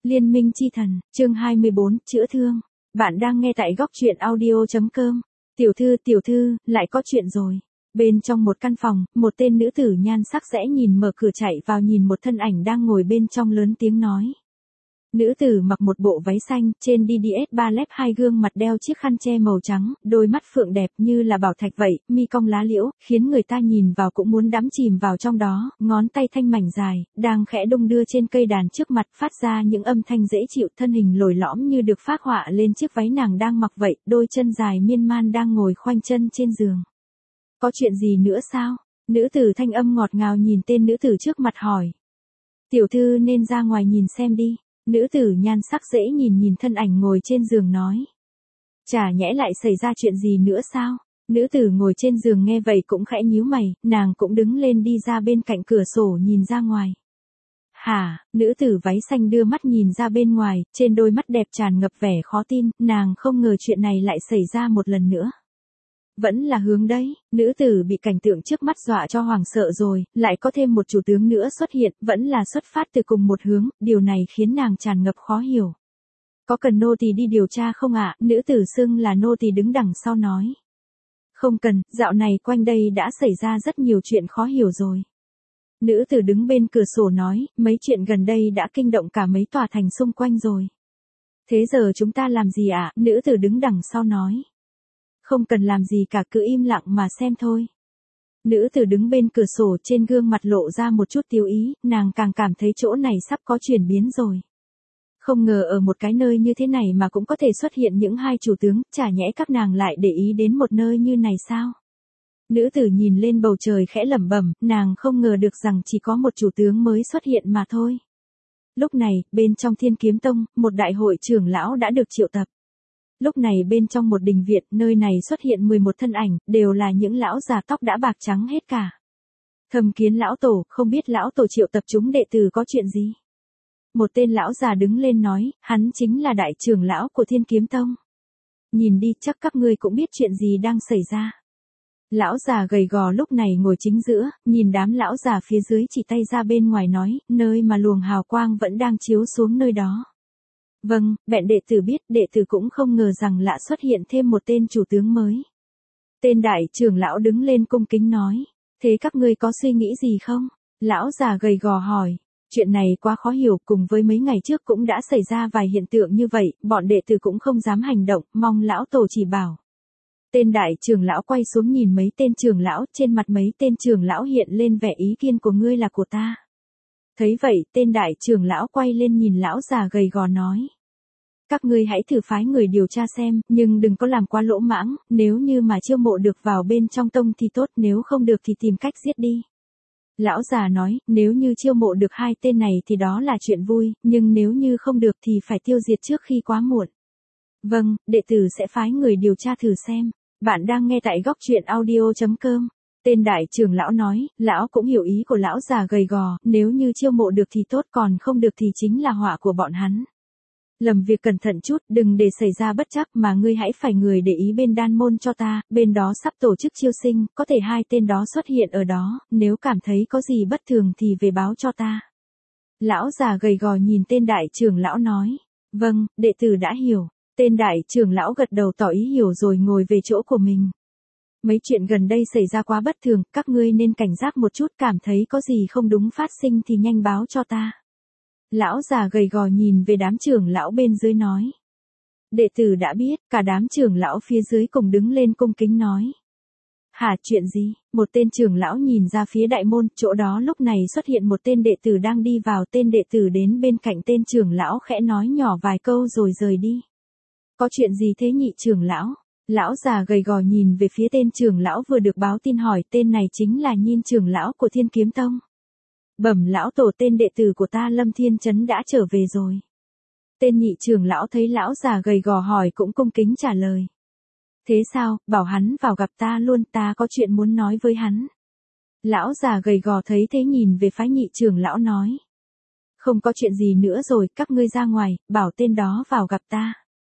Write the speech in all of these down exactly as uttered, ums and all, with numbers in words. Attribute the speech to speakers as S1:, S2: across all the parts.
S1: Liên minh chi thần, chương hai mươi bốn, chữa thương. Bạn đang nghe tại góc truyện audio chấm com. Tiểu thư, tiểu thư, lại có chuyện rồi. Bên trong một căn phòng, một tên nữ tử nhan sắc rẽ nhìn mở cửa chạy vào nhìn một thân ảnh đang ngồi bên trong lớn tiếng nói. Nữ tử mặc một bộ váy xanh, trên đê đê ét Ballet hai gương mặt đeo chiếc khăn che màu trắng, đôi mắt phượng đẹp như là bảo thạch vậy, mi cong lá liễu, khiến người ta nhìn vào cũng muốn đắm chìm vào trong đó, ngón tay thanh mảnh dài, đang khẽ đung đưa trên cây đàn trước mặt phát ra những âm thanh dễ chịu, thân hình lồi lõm như được phác họa lên chiếc váy nàng đang mặc vậy, đôi chân dài miên man đang ngồi khoanh chân trên giường. Có chuyện gì nữa sao? Nữ tử thanh âm ngọt ngào nhìn tên nữ tử trước mặt hỏi. Tiểu thư nên ra ngoài nhìn xem đi. Nữ tử nhan sắc dễ nhìn nhìn thân ảnh ngồi trên giường nói. Chả nhẽ lại xảy ra chuyện gì nữa sao? Nữ tử ngồi trên giường nghe vậy cũng khẽ nhíu mày, nàng cũng đứng lên đi ra bên cạnh cửa sổ nhìn ra ngoài. Hả, nữ tử váy xanh đưa mắt nhìn ra bên ngoài, trên đôi mắt đẹp tràn ngập vẻ khó tin, nàng không ngờ chuyện này lại xảy ra một lần nữa. Vẫn là hướng đấy, nữ tử bị cảnh tượng trước mắt dọa cho hoảng sợ rồi, lại có thêm một chủ tướng nữa xuất hiện, vẫn là xuất phát từ cùng một hướng, điều này khiến nàng tràn ngập khó hiểu. Có cần nô tỳ đi điều tra không ạ? Nữ tử xưng là nô tỳ đứng đằng sau nói. Không cần, dạo này quanh đây đã xảy ra rất nhiều chuyện khó hiểu rồi. Nữ tử đứng bên cửa sổ nói, mấy chuyện gần đây đã kinh động cả mấy tòa thành xung quanh rồi. Thế giờ chúng ta làm gì ạ? Nữ tử đứng đằng sau nói. Không cần làm gì cả, cứ im lặng mà xem thôi. Nữ tử đứng bên cửa sổ, trên gương mặt lộ ra một chút tiêu ý, nàng càng cảm thấy chỗ này sắp có chuyển biến rồi. Không ngờ ở một cái nơi như thế này mà cũng có thể xuất hiện những hai chủ tướng, chả nhẽ các nàng lại để ý đến một nơi như này sao? Nữ tử nhìn lên bầu trời khẽ lẩm bẩm, nàng không ngờ được rằng chỉ có một chủ tướng mới xuất hiện mà thôi. Lúc này, bên trong Thiên Kiếm Tông, một đại hội trưởng lão đã được triệu tập. Lúc này bên trong một đình viện, nơi này xuất hiện mười một thân ảnh, đều là những lão già tóc đã bạc trắng hết cả. Thầm Kiến lão tổ, không biết lão tổ triệu tập chúng đệ tử có chuyện gì? Một tên lão già đứng lên nói, hắn chính là đại trưởng lão của Thiên Kiếm Tông. Nhìn đi, chắc các ngươi cũng biết chuyện gì đang xảy ra. Lão già gầy gò lúc này ngồi chính giữa, nhìn đám lão già phía dưới chỉ tay ra bên ngoài nói, nơi mà luồng hào quang vẫn đang chiếu xuống nơi đó. Vâng, bèn đệ tử biết, đệ tử cũng không ngờ rằng lạ xuất hiện thêm một tên chủ tướng mới. Tên đại trưởng lão đứng lên cung kính nói, thế các ngươi có suy nghĩ gì không? Lão già gầy gò hỏi, chuyện này quá khó hiểu, cùng với mấy ngày trước cũng đã xảy ra vài hiện tượng như vậy, bọn đệ tử cũng không dám hành động, mong lão tổ chỉ bảo. Tên đại trưởng lão quay xuống nhìn mấy tên trưởng lão, trên mặt mấy tên trưởng lão hiện lên vẻ ý kiến của ngươi là của ta. Thấy vậy, tên đại trưởng lão quay lên nhìn lão già gầy gò nói. Các ngươi hãy thử phái người điều tra xem, nhưng đừng có làm quá lỗ mãng, nếu như mà chiêu mộ được vào bên trong tông thì tốt, nếu không được thì tìm cách giết đi. Lão già nói, nếu như chiêu mộ được hai tên này thì đó là chuyện vui, nhưng nếu như không được thì phải tiêu diệt trước khi quá muộn. Vâng, đệ tử sẽ phái người điều tra thử xem. Bạn đang nghe tại góc truyện audio chấm com. Tên đại trưởng lão nói, lão cũng hiểu ý của lão già gầy gò, nếu như chiêu mộ được thì tốt, còn không được thì chính là họa của bọn hắn. Làm việc cẩn thận chút, đừng để xảy ra bất trắc, mà ngươi hãy phải người để ý bên đan môn cho ta, bên đó sắp tổ chức chiêu sinh, có thể hai tên đó xuất hiện ở đó, nếu cảm thấy có gì bất thường thì về báo cho ta. Lão già gầy gò nhìn tên đại trưởng lão nói, vâng, đệ tử đã hiểu. Tên đại trưởng lão gật đầu tỏ ý hiểu rồi ngồi về chỗ của mình. Mấy chuyện gần đây xảy ra quá bất thường, các ngươi nên cảnh giác một chút, cảm thấy có gì không đúng phát sinh thì nhanh báo cho ta. Lão già gầy gò nhìn về đám trưởng lão bên dưới nói. Đệ tử đã biết, cả đám trưởng lão phía dưới cùng đứng lên cung kính nói. Hả, chuyện gì? Một tên trưởng lão nhìn ra phía đại môn, chỗ đó lúc này xuất hiện một tên đệ tử đang đi vào, tên đệ tử đến bên cạnh tên trưởng lão khẽ nói nhỏ vài câu rồi rời đi. Có chuyện gì thế nhị trưởng lão? Lão già gầy gò nhìn về phía tên trưởng lão vừa được báo tin hỏi, tên này chính là Nhiên trưởng lão của Thiên Kiếm Tông. Bẩm lão tổ, tên đệ tử của ta Lâm Thiên Chấn đã trở về rồi. Tên nhị trưởng lão thấy lão già gầy gò hỏi cũng cung kính trả lời. Thế sao, bảo hắn vào gặp ta luôn, ta có chuyện muốn nói với hắn. Lão già gầy gò thấy thế nhìn về phái nhị trưởng lão nói. Không có chuyện gì nữa rồi, các ngươi ra ngoài, bảo tên đó vào gặp ta.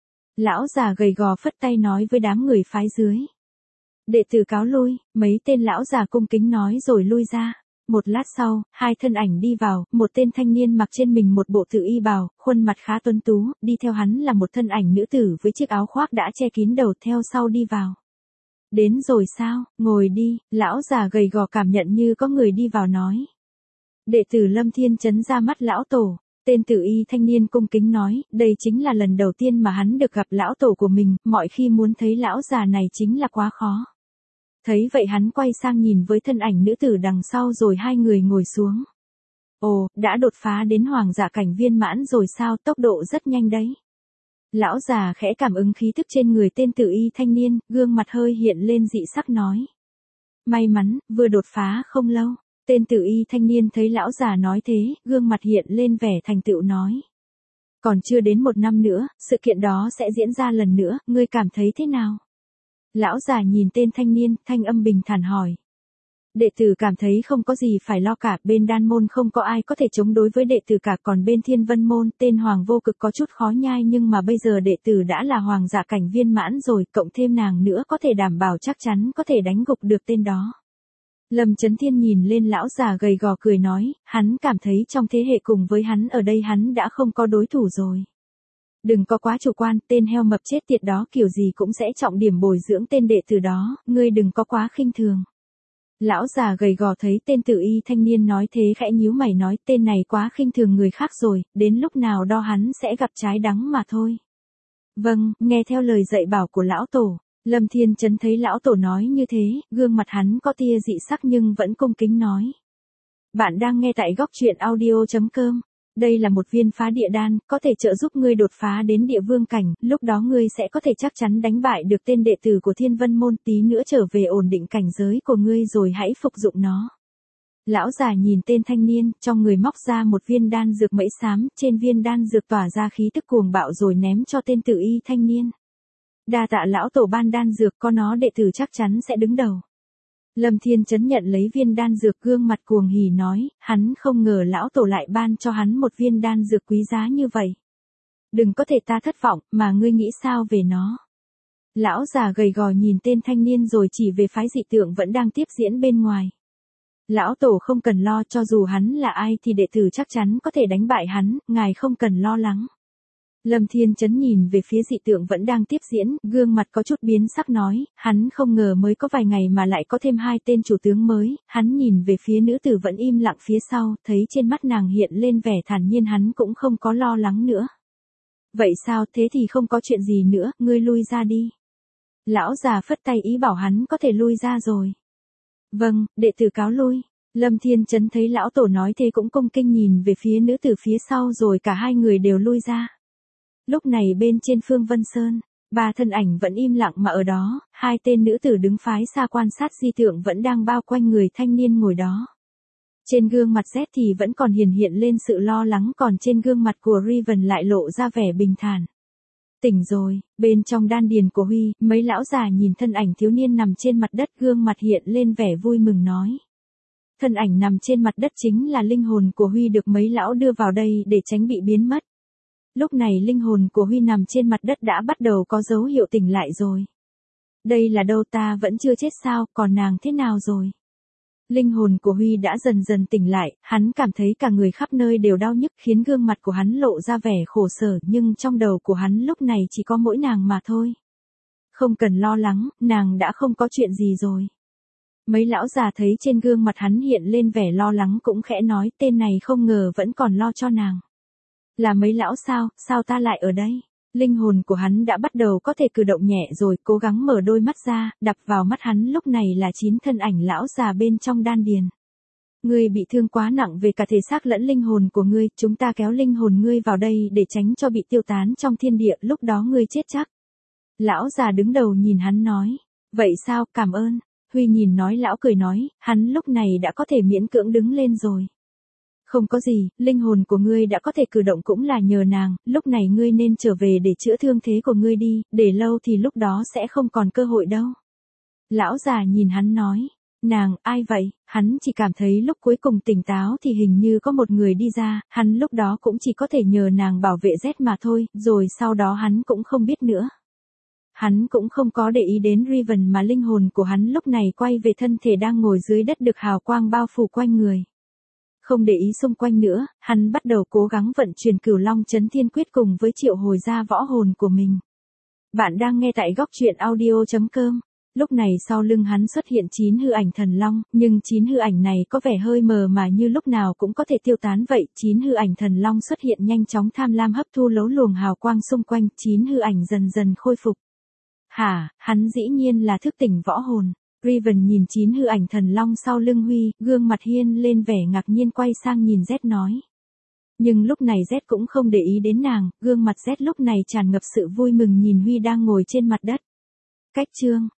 S1: Lão già gầy gò phất tay nói với đám người phái dưới. Đệ tử cáo lui, mấy tên lão già cung kính nói rồi lui ra. Một lát sau, hai thân ảnh đi vào, một tên thanh niên mặc trên mình một bộ tự y bào, khuôn mặt khá tuấn tú, đi theo hắn là một thân ảnh nữ tử với chiếc áo khoác đã che kín đầu theo sau đi vào. Đến rồi sao, ngồi đi, lão già gầy gò cảm nhận như có người đi vào nói. Đệ tử Lâm Thiên Chấn ra mắt lão tổ, tên tự y thanh niên cung kính nói, đây chính là lần đầu tiên mà hắn được gặp lão tổ của mình, mọi khi muốn thấy lão già này chính là quá khó. Thấy vậy hắn quay sang nhìn với thân ảnh nữ tử đằng sau rồi hai người ngồi xuống. Ồ, đã đột phá đến hoàng giả cảnh viên mãn rồi sao, tốc độ rất nhanh đấy. Lão già khẽ cảm ứng khí thức trên người tên tự y thanh niên, gương mặt hơi hiện lên dị sắc nói. May mắn, vừa đột phá không lâu. Tên tự y thanh niên thấy lão già nói thế, gương mặt hiện lên vẻ thành tựu nói. Còn chưa đến một năm nữa, sự kiện đó sẽ diễn ra lần nữa, ngươi cảm thấy thế nào? Lão già nhìn tên thanh niên, thanh âm bình thản hỏi. Đệ tử cảm thấy không có gì phải lo cả, bên đan môn không có ai có thể chống đối với đệ tử cả, còn bên thiên vân môn, tên hoàng vô cực có chút khó nhai nhưng mà bây giờ đệ tử đã là hoàng giả cảnh viên mãn rồi, cộng thêm nàng nữa có thể đảm bảo chắc chắn có thể đánh gục được tên đó. Lâm Chấn Thiên nhìn lên lão già gầy gò cười nói, hắn cảm thấy trong thế hệ cùng với hắn ở đây hắn đã không có đối thủ rồi. Đừng có quá chủ quan, tên heo mập chết tiệt đó kiểu gì cũng sẽ trọng điểm bồi dưỡng tên đệ tử đó, ngươi đừng có quá khinh thường. Lão già gầy gò thấy tên tự y thanh niên nói thế khẽ nhíu mày nói, tên này quá khinh thường người khác rồi, đến lúc nào đo hắn sẽ gặp trái đắng mà thôi. Vâng, nghe theo lời dạy bảo của lão tổ. Lâm Thiên Chấn thấy lão tổ nói như thế, gương mặt hắn có tia dị sắc nhưng vẫn cung kính nói. Bạn đang nghe tại góc truyện audio chấm com. Đây là một viên phá địa đan, có thể trợ giúp ngươi đột phá đến địa vương cảnh, lúc đó ngươi sẽ có thể chắc chắn đánh bại được tên đệ tử của Thiên Vân Môn, tí nữa trở về ổn định cảnh giới của ngươi rồi hãy phục dụng nó. Lão già nhìn tên thanh niên, trong người móc ra một viên đan dược mẫy xám, trên viên đan dược tỏa ra khí tức cuồng bạo rồi ném cho tên tự y thanh niên. Đa tạ lão tổ ban đan dược, có nó đệ tử chắc chắn sẽ đứng đầu. Lâm Thiên Chấn nhận lấy viên đan dược, gương mặt cuồng hỉ nói, hắn không ngờ lão tổ lại ban cho hắn một viên đan dược quý giá như vậy. Đừng có thể ta thất vọng, mà ngươi nghĩ sao về nó? Lão già gầy gò nhìn tên thanh niên rồi chỉ về phái dị tượng vẫn đang tiếp diễn bên ngoài. Lão tổ không cần lo, cho dù hắn là ai thì đệ tử chắc chắn có thể đánh bại hắn, ngài không cần lo lắng. Lâm Thiên Chấn nhìn về phía dị tượng vẫn đang tiếp diễn, gương mặt có chút biến sắc nói, hắn không ngờ mới có vài ngày mà lại có thêm hai tên chủ tướng mới, hắn nhìn về phía nữ tử vẫn im lặng phía sau, thấy trên mắt nàng hiện lên vẻ thản nhiên, hắn cũng không có lo lắng nữa. Vậy sao, thế thì không có chuyện gì nữa, ngươi lui ra đi. Lão già phất tay ý bảo hắn có thể lui ra rồi. Vâng, đệ tử cáo lui. Lâm Thiên Chấn thấy lão tổ nói thế cũng cung kinh nhìn về phía nữ tử phía sau rồi cả hai người đều lui ra. Lúc này bên trên Phương Vân Sơn, ba thân ảnh vẫn im lặng mà ở đó, hai tên nữ tử đứng phái xa quan sát di tượng vẫn đang bao quanh người thanh niên ngồi đó. Trên gương mặt Z thì vẫn còn hiển hiện lên sự lo lắng, còn trên gương mặt của Riven lại lộ ra vẻ bình thản. Tỉnh rồi, bên trong đan điền của Huy, mấy lão già nhìn thân ảnh thiếu niên nằm trên mặt đất, gương mặt hiện lên vẻ vui mừng nói. Thân ảnh nằm trên mặt đất chính là linh hồn của Huy được mấy lão đưa vào đây để tránh bị biến mất. Lúc này linh hồn của Huy nằm trên mặt đất đã bắt đầu có dấu hiệu tỉnh lại rồi. Đây là đâu, ta vẫn chưa chết sao, còn nàng thế nào rồi? Linh hồn của Huy đã dần dần tỉnh lại, hắn cảm thấy cả người khắp nơi đều đau nhức khiến gương mặt của hắn lộ ra vẻ khổ sở, nhưng trong đầu của hắn lúc này chỉ có mỗi nàng mà thôi. Không cần lo lắng, nàng đã không có chuyện gì rồi. Mấy lão già thấy trên gương mặt hắn hiện lên vẻ lo lắng cũng khẽ nói, tên này không ngờ vẫn còn lo cho nàng. Là mấy lão sao, sao ta lại ở đây? Linh hồn của hắn đã bắt đầu có thể cử động nhẹ rồi, cố gắng mở đôi mắt ra, đập vào mắt hắn lúc này là chín thân ảnh lão già bên trong đan điền. Ngươi bị thương quá nặng về cả thể xác lẫn linh hồn của ngươi, chúng ta kéo linh hồn ngươi vào đây để tránh cho bị tiêu tán trong thiên địa, lúc đó ngươi chết chắc. Lão già đứng đầu nhìn hắn nói, vậy sao, cảm ơn. Huy nhìn nói lão cười nói, hắn lúc này đã có thể miễn cưỡng đứng lên rồi. Không có gì, linh hồn của ngươi đã có thể cử động cũng là nhờ nàng, lúc này ngươi nên trở về để chữa thương thế của ngươi đi, để lâu thì lúc đó sẽ không còn cơ hội đâu. Lão già nhìn hắn nói, nàng, ai vậy, hắn chỉ cảm thấy lúc cuối cùng tỉnh táo thì hình như có một người đi ra, hắn lúc đó cũng chỉ có thể nhờ nàng bảo vệ Z mà thôi, rồi sau đó hắn cũng không biết nữa. Hắn cũng không có để ý đến Riven mà linh hồn của hắn lúc này quay về thân thể đang ngồi dưới đất được hào quang bao phủ quanh người. Không để ý xung quanh nữa, hắn bắt đầu cố gắng vận chuyển Cửu Long Chấn Thiên Quyết cùng với triệu hồi ra võ hồn của mình. Bạn đang nghe tại góc truyện audio chấm com. Lúc này sau lưng hắn xuất hiện chín hư ảnh thần long, nhưng chín hư ảnh này có vẻ hơi mờ mà như lúc nào cũng có thể tiêu tán vậy. Chín hư ảnh thần long xuất hiện nhanh chóng tham lam hấp thu lấu luồng hào quang xung quanh, chín hư ảnh dần dần khôi phục. Hả, hắn dĩ nhiên là thức tỉnh võ hồn. Riven nhìn chín hư ảnh thần long sau lưng Huy, gương mặt hiên lên vẻ ngạc nhiên quay sang nhìn Z nói. Nhưng lúc này Z cũng không để ý đến nàng, gương mặt Z lúc này tràn ngập sự vui mừng nhìn Huy đang ngồi trên mặt đất. Cách chương